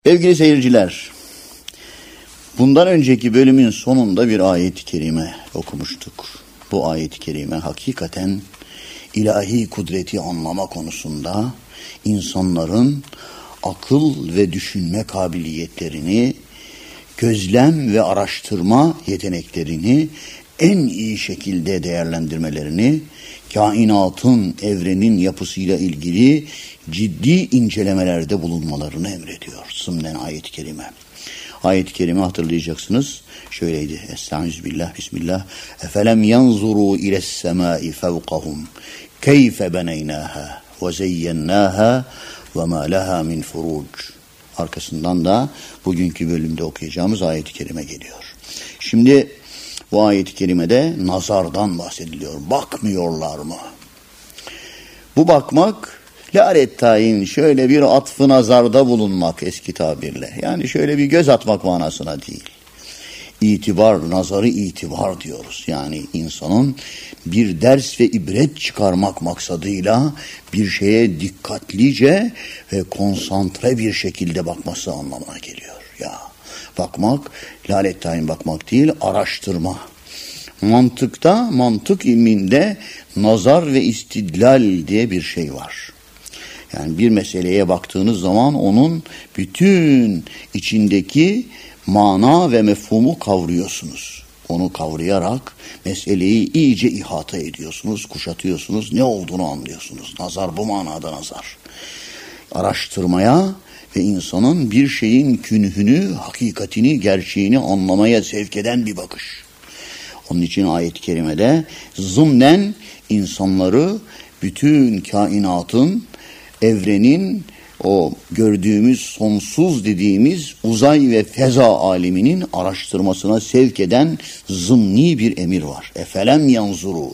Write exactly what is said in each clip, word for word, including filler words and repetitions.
Sevgili seyirciler, bundan önceki bölümün sonunda bir ayet-i kerime okumuştuk. Bu ayet-i kerime hakikaten ilahi kudreti anlama konusunda insanların akıl ve düşünme kabiliyetlerini, gözlem ve araştırma yeteneklerini en iyi şekilde değerlendirmelerini, kainatın, evrenin yapısıyla ilgili ciddi incelemelerde bulunmalarını emrediyor. Sımnen ayet-i kerime. Ayet-i kerime hatırlayacaksınız. Şöyleydi. Estağfirullah, bismillah. Efelem yanzuru iles semai fevkahum keyfe beneynâhâ ve zeyyennâhâ ve mâ lehâ min furuc. Arkasından da bugünkü bölümde okuyacağımız ayet-i kerime geliyor. Şimdi bu ayet-i kerimede nazardan bahsediliyor. Bakmıyorlar mı? Bu bakmak, laret tayin, şöyle bir atfı nazarda bulunmak eski tabirle. Yani şöyle bir göz atmak manasına değil. İtibar, nazarı itibar diyoruz. Yani insanın bir ders ve ibret çıkarmak maksadıyla bir şeye dikkatlice ve konsantre bir şekilde bakması anlamına geliyor. Ya bakmak, lalet tayin bakmak değil, araştırma. Mantıkta, mantık ilminde nazar ve istidlal diye bir şey var. Yani bir meseleye baktığınız zaman onun bütün içindeki mana ve mefhumu kavruyorsunuz. Onu kavrayarak meseleyi iyice ihata ediyorsunuz, kuşatıyorsunuz, ne olduğunu anlıyorsunuz. Nazar bu manada nazar. Araştırmaya ve insanın bir şeyin künhünü, hakikatini, gerçeğini anlamaya sevk eden bir bakış. Onun için ayet-i kerimede zımnen insanları bütün kainatın, evrenin, o gördüğümüz sonsuz dediğimiz uzay ve feza aleminin araştırmasına sevk eden zımni bir emir var. Efelem yanzuru,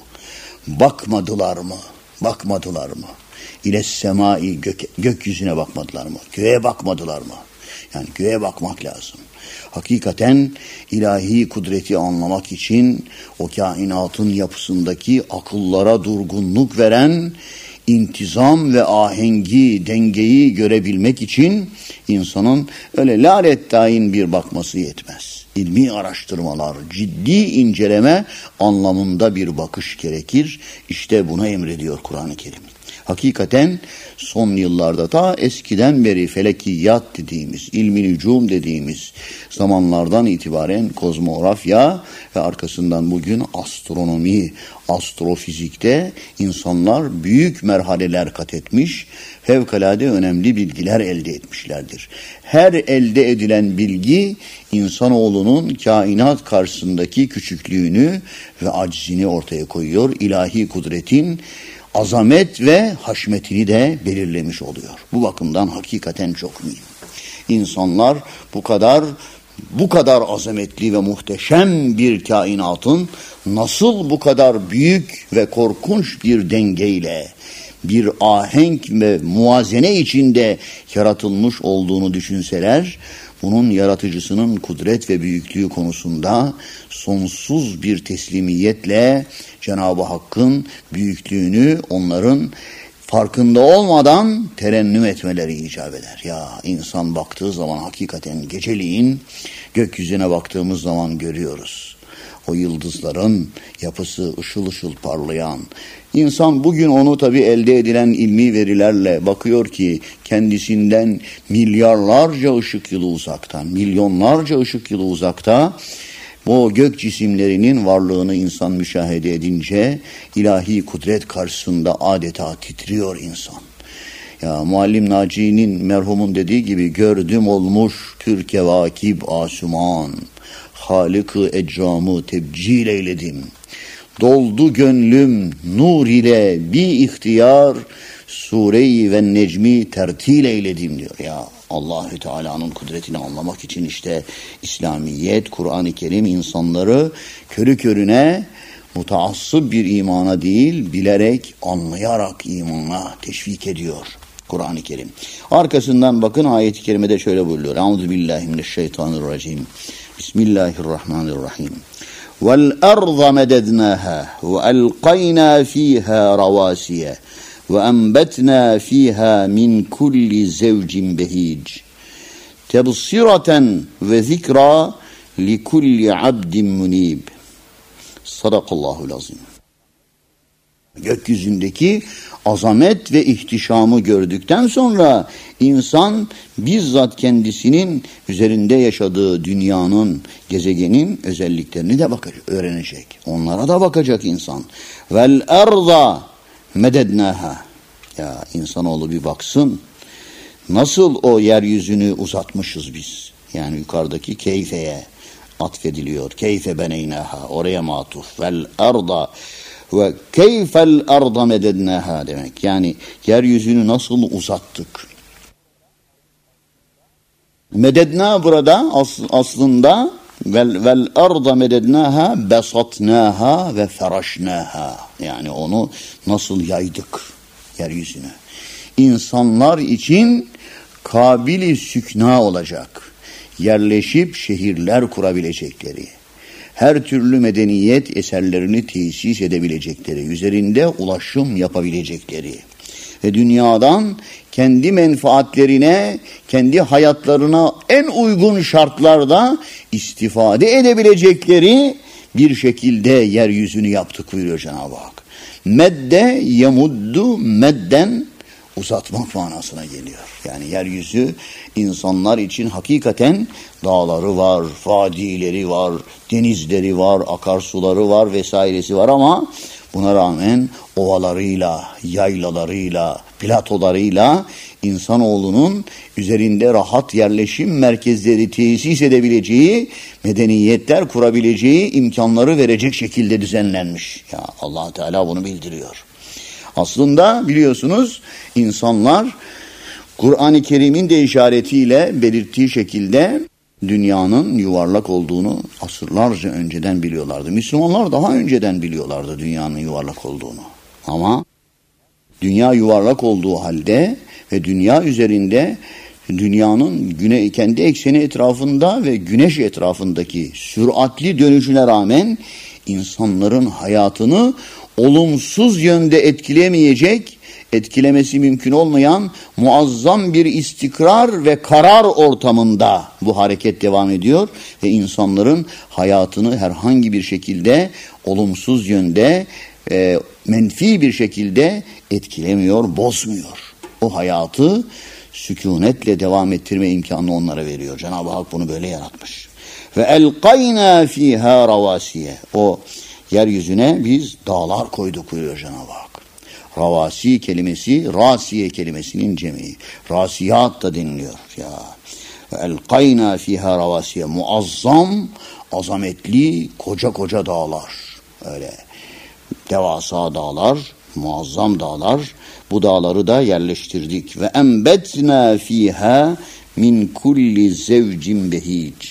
bakmadılar mı? Bakmadılar mı? İles semai, gök, gökyüzüne bakmadılar mı? Göğe bakmadılar mı? Yani göğe bakmak lazım. Hakikaten ilahi kudreti anlamak için o kainatın yapısındaki akıllara durgunluk veren intizam ve ahengi, dengeyi görebilmek için insanın öyle lalet tayin bir bakması yetmez. İlmi araştırmalar, ciddi inceleme anlamında bir bakış gerekir. İşte buna emrediyor Kur'an-ı Kerim. Hakikaten son yıllarda ta eskiden beri felekiyat dediğimiz, ilmi nücum dediğimiz zamanlardan itibaren kozmografya ve arkasından bugün astronomi, astrofizikte insanlar büyük merhaleler kat etmiş, fevkalade önemli bilgiler elde etmişlerdir. Her elde edilen bilgi insanoğlunun kainat karşısındaki küçüklüğünü ve aczini ortaya koyuyor. İlahi kudretin azamet ve haşmetini de belirlemiş oluyor. Bu bakımdan hakikaten çok mühim. İnsanlar bu kadar bu kadar azametli ve muhteşem bir kainatın nasıl bu kadar büyük ve korkunç bir dengeyle, bir ahenk ve muvazene içinde yaratılmış olduğunu düşünseler, bunun yaratıcısının kudret ve büyüklüğü konusunda sonsuz bir teslimiyetle Cenab-ı Hakk'ın büyüklüğünü onların farkında olmadan terennüm etmeleri icap eder. Ya insan baktığı zaman hakikaten geceliğin gökyüzüne baktığımız zaman görüyoruz. O yıldızların yapısı ışıl ışıl parlayan. İnsan bugün onu tabii elde edilen ilmi verilerle bakıyor ki kendisinden milyarlarca ışık yılı uzakta, milyonlarca ışık yılı uzakta bu gök cisimlerinin varlığını insan müşahede edince ilahi kudret karşısında adeta titriyor insan. Ya Muallim Naci'nin merhumun dediği gibi gördüm olmuş pür kevakib asuman, Halık-ı ecramı tebcil eyledim. Doldu gönlüm nur ile bir ihtiyar, Sure-i ve Necmi tertil eyledim diyor. Ya Allahü Teala'nın kudretini anlamak için işte İslamiyet, Kur'an-ı Kerim insanları körü körüne mutaassıp bir imana değil, bilerek, anlayarak imana teşvik ediyor Kur'an-ı Kerim. Arkasından bakın ayet-i kerimede şöyle buyuruyor. Euzubillahimineşşeytanirracim. Bismillahirrahmanirrahim. وَالْأَرْضَ مَدَدْنَاهَا وَأَلْقَيْنَا ف۪يهَا رَوَاسِيَ وَأَنْبَتْنَا ف۪يهَا مِنْ كُلِّ زَوْجٍ بَه۪يجٍ tebsireten ve zikra li kulli abdin munib. Sadakallahul azim. Gökyüzündeki azamet ve ihtişamı gördükten sonra insan bizzat kendisinin üzerinde yaşadığı dünyanın, gezegenin özelliklerini de bakacak, öğrenecek. Onlara da bakacak insan. Vel erza medednaha. Ya insanoğlu bir baksın. Nasıl o yeryüzünü uzatmışız biz. Yani yukarıdaki keyfeye atfediliyor. Keyfe beneynaha. Oraya matuf. Vel erza ve keyfel arda medednaha demek. Yani yeryüzünü nasıl uzattık. Mededna burada as, aslında vel, vel arda medednaha besatnaha ve feraşnaha. Yani onu nasıl yaydık yeryüzüne. İnsanlar için kabili sükna olacak. Yerleşip şehirler kurabilecekleri. Her türlü medeniyet eserlerini tesis edebilecekleri, üzerinde ulaşım yapabilecekleri ve dünyadan kendi menfaatlerine, kendi hayatlarına en uygun şartlarda istifade edebilecekleri bir şekilde yeryüzünü yaptık buyuruyor Cenab-ı Hak. Medde yemuddu medden uzatmak manasına geliyor. Yani yeryüzü insanlar için hakikaten dağları var, vadileri var, denizleri var, akarsuları var vesairesi var ama buna rağmen ovalarıyla, yaylalarıyla, platolarıyla insanoğlunun üzerinde rahat yerleşim merkezleri tesis edebileceği, medeniyetler kurabileceği imkanları verecek şekilde düzenlenmiş. Ya Allah Teala bunu bildiriyor. Aslında biliyorsunuz insanlar Kur'an-ı Kerim'in de işaretiyle belirttiği şekilde dünyanın yuvarlak olduğunu asırlarca önceden biliyorlardı. Müslümanlar daha önceden biliyorlardı dünyanın yuvarlak olduğunu. Ama dünya yuvarlak olduğu halde ve dünya üzerinde dünyanın güne, kendi ekseni etrafında ve güneş etrafındaki süratli dönüşüne rağmen insanların hayatını olumsuz yönde etkilemeyecek, etkilemesi mümkün olmayan muazzam bir istikrar ve karar ortamında bu hareket devam ediyor ve insanların hayatını herhangi bir şekilde olumsuz yönde, e, menfi bir şekilde etkilemiyor, bozmuyor. O hayatı sükunetle devam ettirme imkanını onlara veriyor. Cenab-ı Hak bunu böyle yaratmış. Ve elqayna fiha ravasiye. O yeryüzüne biz dağlar koyduk buyuruyor Cenab-ı Hak. Ravasi kelimesi, rasiye kelimesinin cemi. Rasiyat da deniliyor. Ya. Elqayna fiha ravasiye. Muazzam, azametli, koca koca dağlar. Öyle devasa dağlar, muazzam dağlar. Bu dağları da yerleştirdik. Ve embetna fiha min kulli zevcin behic.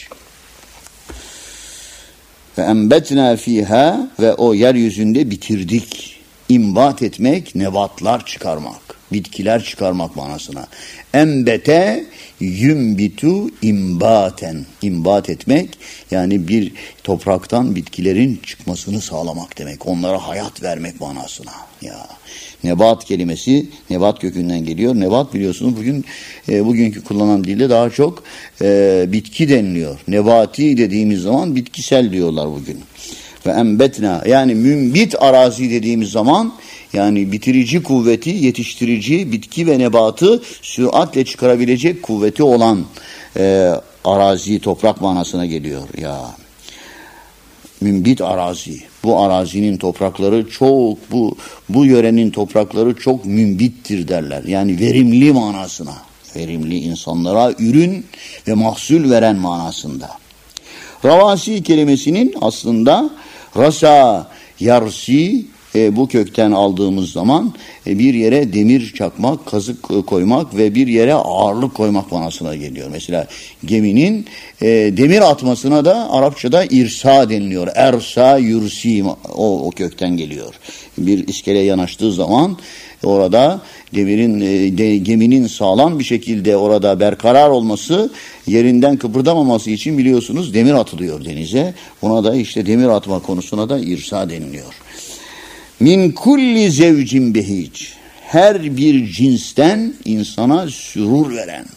Ve embetna fiha ve o yeryüzünde bitirdik. İmbat etmek, nebatlar çıkarmak, bitkiler çıkarmak manasına. Embete yumbitu imbaten. İmbat etmek yani bir topraktan bitkilerin çıkmasını sağlamak demek. Onlara hayat vermek manasına. Ya nebat kelimesi nebat kökünden geliyor. Nebat biliyorsunuz bugün e, bugünkü kullanılan dilde daha çok e, bitki deniliyor. Nebati dediğimiz zaman bitkisel diyorlar bugün. Ve embetna yani mümbit arazi dediğimiz zaman yani bitirici kuvveti, yetiştirici bitki ve nebatı süratle çıkarabilecek kuvveti olan e, arazi, toprak manasına geliyor. Ya mümbit arazi. Bu arazinin toprakları çok, bu bu yörenin toprakları çok mümbittir derler. Yani verimli manasına. Verimli, insanlara ürün ve mahsul veren manasında. Ravasi kelimesinin aslında rasa, yarsi e, bu kökten aldığımız zaman e, bir yere demir çakmak, kazık e, koymak ve bir yere ağırlık koymak manasına geliyor. Mesela geminin e, demir atmasına da Arapçada irsa deniliyor. Ersa, yursi o, o kökten geliyor. Bir iskele yanaştığı zaman orada demirin, e, de, geminin sağlam bir şekilde orada berkarar olması, yerinden kıpırdamaması için biliyorsunuz demir atılıyor denize. Buna da işte demir atma konusuna da irsa deniliyor. Min kulli zevcin behic. Her bir cinsten insana sürur veren,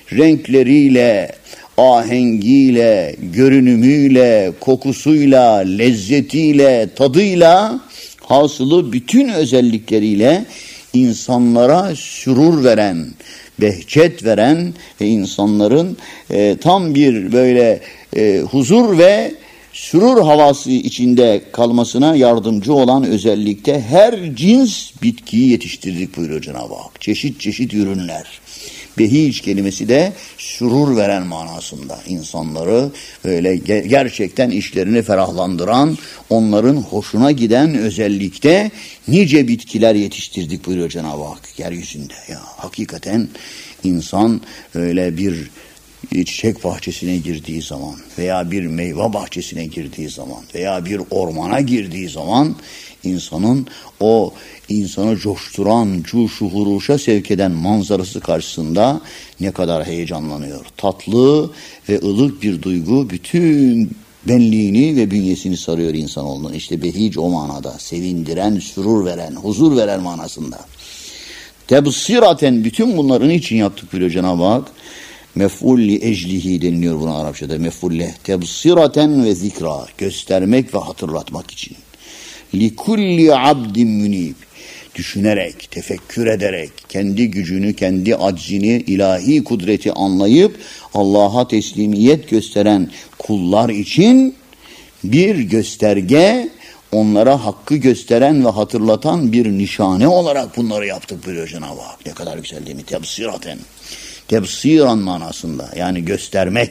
renkleriyle, ahengiyle, görünümüyle, kokusuyla, lezzetiyle, tadıyla, hasılı bütün özellikleriyle insanlara sürur veren, behçet veren ve insanların e, tam bir böyle e, huzur ve sürur havası içinde kalmasına yardımcı olan özellikte her cins bitkiyi yetiştirdik buyuruyor Cenab-ı Hak. Çeşit çeşit ürünler. Behiç kelimesi de sürur veren manasında. İnsanları böyle gerçekten işlerini ferahlandıran, onların hoşuna giden özellikte nice bitkiler yetiştirdik buyuruyor Cenab-ı Hak yeryüzünde. Ya hakikaten insan öyle bir çiçek bahçesine girdiği zaman veya bir meyve bahçesine girdiği zaman veya bir ormana girdiği zaman insanın o insanı coşturan, cuşu huruşa sevk eden manzarası karşısında ne kadar heyecanlanıyor. Tatlı ve ılık bir duygu bütün benliğini ve bünyesini sarıyor insanoğlunun. İşte behic o manada, sevindiren, sürur veren, huzur veren manasında. Tebsiraten bütün bunların için yaptık buyuruyor Cenab-ı Hak. Mef'ulli eclihi deniliyor buna Arapçada. Mef'ulle tebsiraten ve zikra, göstermek ve hatırlatmak için. Likulli abdin münib, düşünerek, tefekkür ederek, kendi gücünü, kendi aczini, ilahi kudreti anlayıp Allah'a teslimiyet gösteren kullar için bir gösterge, onlara hakkı gösteren ve hatırlatan bir nişane olarak bunları yaptık buyuruyor Cenab-ı Hak. Ne kadar güzel değil mi? Tebsiraten. Tebsiran manasında, yani göstermek.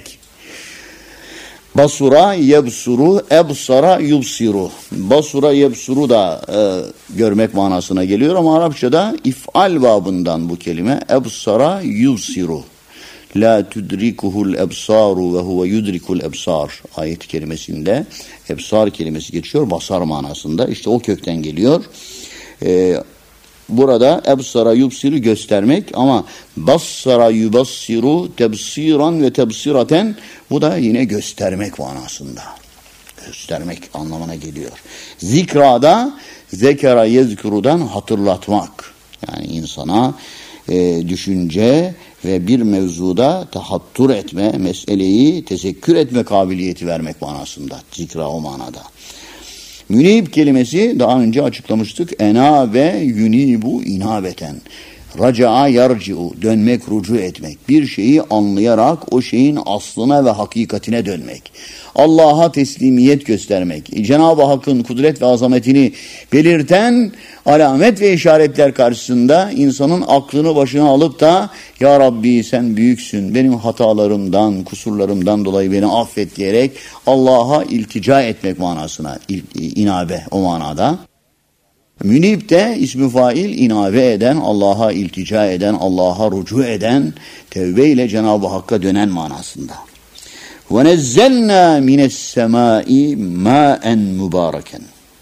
Basura yebsuru, ebsara yubsiru. Basura yebsuru da e, görmek manasına geliyor ama Arapçada if'al babından bu kelime. Ebsara yubsiru. La tudrikuhul ebsaru ve huve yudrikul ebsar. Ayet kelimesinde ebsar kelimesi geçiyor basar manasında. İşte o kökten geliyor. E, burada ebsara yubsiru göstermek ama bassara yubassiru tebsiran ve tebsiraten, bu da yine göstermek manasında. Göstermek anlamına geliyor. Zikrada zekera yezkurudan hatırlatmak. Yani insana e, düşünce ve bir mevzuda tahattur etme, meseleyi tezekkür etme kabiliyeti vermek manasında. Zikra o manada. Münib kelimesi daha önce açıklamıştık. Ena ve yunibu inabeten. Raca'a yarci'u, dönmek, rucu etmek. Bir şeyi anlayarak o şeyin aslına ve hakikatine dönmek. Allah'a teslimiyet göstermek. Cenab-ı Hakk'ın kudret ve azametini belirten alamet ve işaretler karşısında insanın aklını başına alıp da Ya Rabbi sen büyüksün, benim hatalarımdan, kusurlarımdan dolayı beni affet diyerek Allah'a iltica etmek manasına, inabe o manada. Münib de ismi fail, inabe eden, Allah'a iltica eden, Allah'a rucu eden, tevbe ile Cenab-ı Hakk'a dönen manasında. وَنَزَّلْنَا مِنَ السَّمَاءِ مَاءً مُبَارَكًا.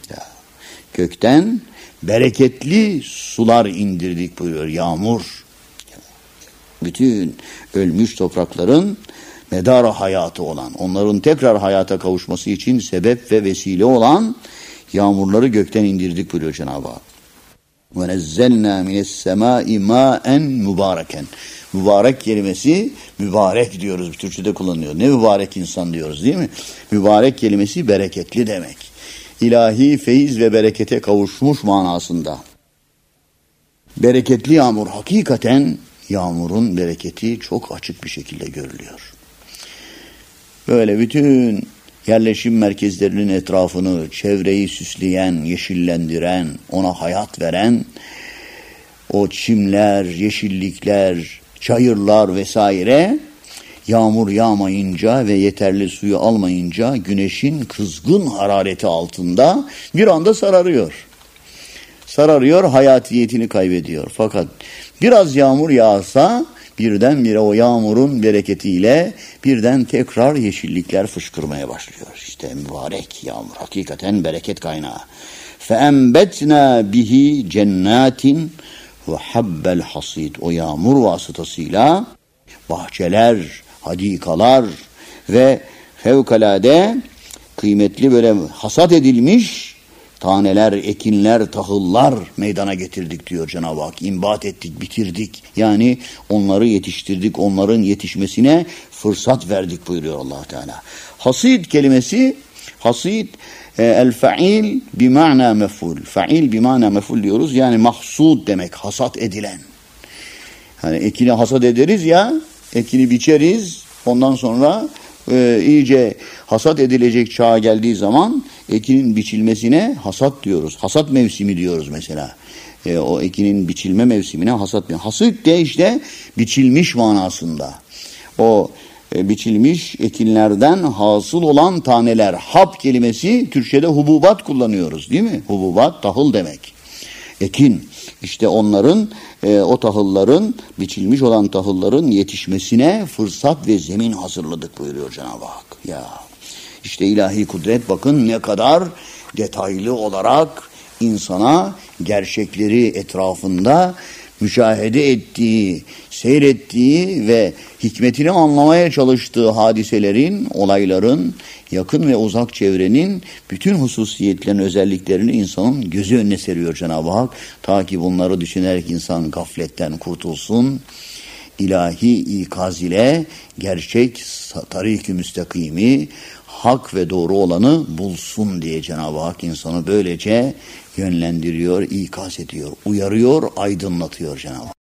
Gökten bereketli sular indirdik buyuruyor, yağmur. Bütün ölmüş toprakların medarı hayatı olan, onların tekrar hayata kavuşması için sebep ve vesile olan yağmurları gökten indirdik buyuruyor Cenab-ı Hak. وَنَزَّلْنَا مِنَ السَّمَاءِ مَاءً مُبَارَكًا. Mübarek kelimesi, mübarek diyoruz, Türkçe'de kullanılıyor. Ne mübarek insan diyoruz değil mi? Mübarek kelimesi bereketli demek. İlahi feyiz ve berekete kavuşmuş manasında. Bereketli yağmur, hakikaten yağmurun bereketi çok açık bir şekilde görülüyor. Böyle bütün yerleşim merkezlerinin etrafını, çevreyi süsleyen, yeşillendiren, ona hayat veren o çimler, yeşillikler, çayırlar vesaire yağmur yağmayınca ve yeterli suyu almayınca güneşin kızgın harareti altında bir anda sararıyor. Sararıyor, hayatiyetini kaybediyor. Fakat biraz yağmur yağsa birdenbire o yağmurun bereketiyle birden tekrar yeşillikler fışkırmaya başlıyor. İşte mübarek yağmur, hakikaten bereket kaynağı. فَاَنْبَتْنَا bihi cennetin ve habbel hasid. O yağmur vasıtasıyla bahçeler, hadikalar ve fevkalade kıymetli böyle hasat edilmiş taneler, ekinler, tahıllar meydana getirdik diyor Cenab-ı Hak. İmbat ettik, bitirdik. Yani onları yetiştirdik, onların yetişmesine fırsat verdik buyuruyor Allah Teala. Hasid kelimesi, hasid e, el-fa'il bima'na mef'ul. Fa'il bima'na mef'ul diyoruz. Yani mahsud demek, hasat edilen. Hani ekini hasat ederiz ya, ekini biçeriz, ondan sonra e, iyice hasat edilecek çağa geldiği zaman ekinin biçilmesine hasat diyoruz. Hasat mevsimi diyoruz mesela. E, o ekinin biçilme mevsimine hasat. Hasıt de işte biçilmiş manasında. O e, biçilmiş ekinlerden hasıl olan taneler. Hab kelimesi Türkçe'de hububat kullanıyoruz değil mi? Hububat tahıl demek. Ekin. İşte onların, e, o tahılların, biçilmiş olan tahılların yetişmesine fırsat ve zemin hazırladık buyuruyor Cenab-ı Hak. Ya, işte ilahi kudret bakın ne kadar detaylı olarak insana gerçekleri etrafında müşahede ettiği, seyrettiği ve hikmetini anlamaya çalıştığı hadiselerin, olayların, yakın ve uzak çevrenin bütün hususiyetlerin, özelliklerini insanın gözü önüne seriyor Cenab-ı Hak. Ta ki bunları düşünerek insan gafletten kurtulsun. İlahi ikaz ile gerçek tarik-i müstakimi, hak ve doğru olanı bulsun diye Cenab-ı Hak insanı böylece yönlendiriyor, ikaz ediyor, uyarıyor, aydınlatıyor Cenab-ı Hak.